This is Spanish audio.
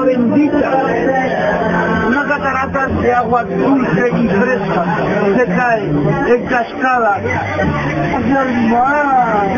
agua bendita, una catarata de agua dulce y fresca, se cae en cascada. ¡Hermano!